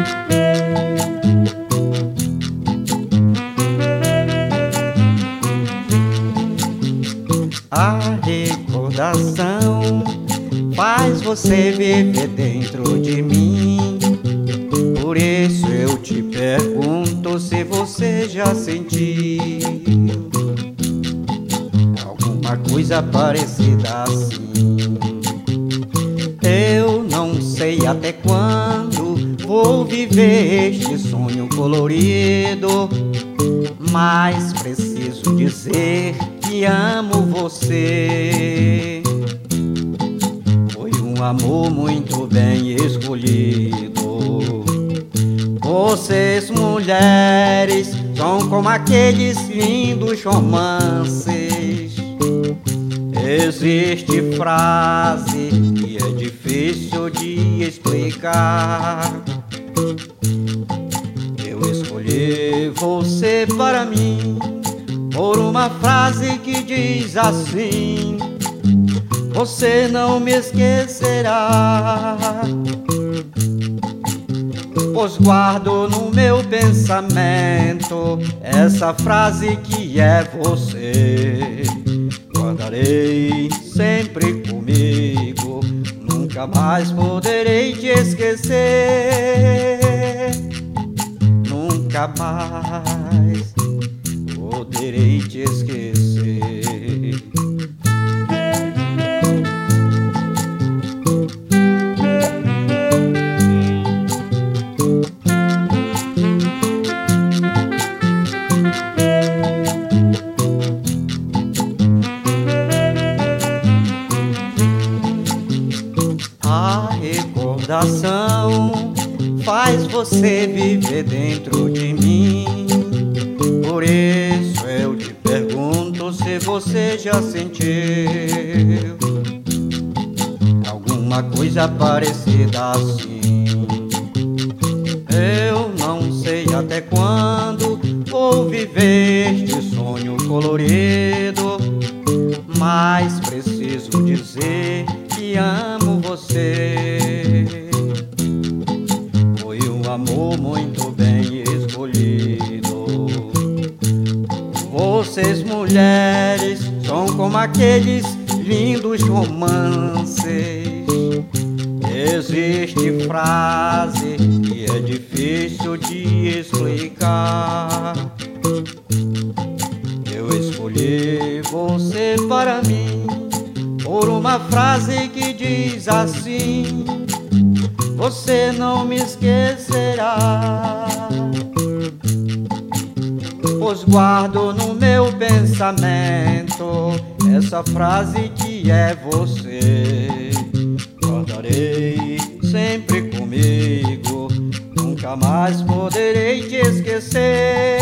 A recordação faz você viver dentro de mim. Por isso eu te pergunto se você já sentiu alguma coisa parecida assim. Eu não sei até quando vou viver este sonho colorido, mas preciso dizer que amo você. Foi um amor muito bem escolhido. Vocês, mulheres, são como aqueles lindos romances. Existe frase que é difícil de explicar. Eu escolhi você para mim por uma frase que diz assim: você não me esquecerá. Pois guardo no meu pensamento essa frase que é você. Guardarei sempre comigo, nunca mais poderei te esquecer. Nunca mais poderei te esquecer. A recordação faz você viver dentro de mim. Por isso eu te pergunto se você já sentiu alguma coisa parecida assim. Eu não sei até quando vou viver este sonho colorido, mas preciso dizer que amo você. Foi um amor muito bem escolhido. Vocês, mulheres, são como aqueles lindos romances. Existe frase que é difícil de explicar. Eu escolhi você para mim por uma frase que diz assim: você não me esquecerá. Pois guardo no meu pensamento essa frase que é você. Guardarei sempre comigo, nunca mais poderei te esquecer.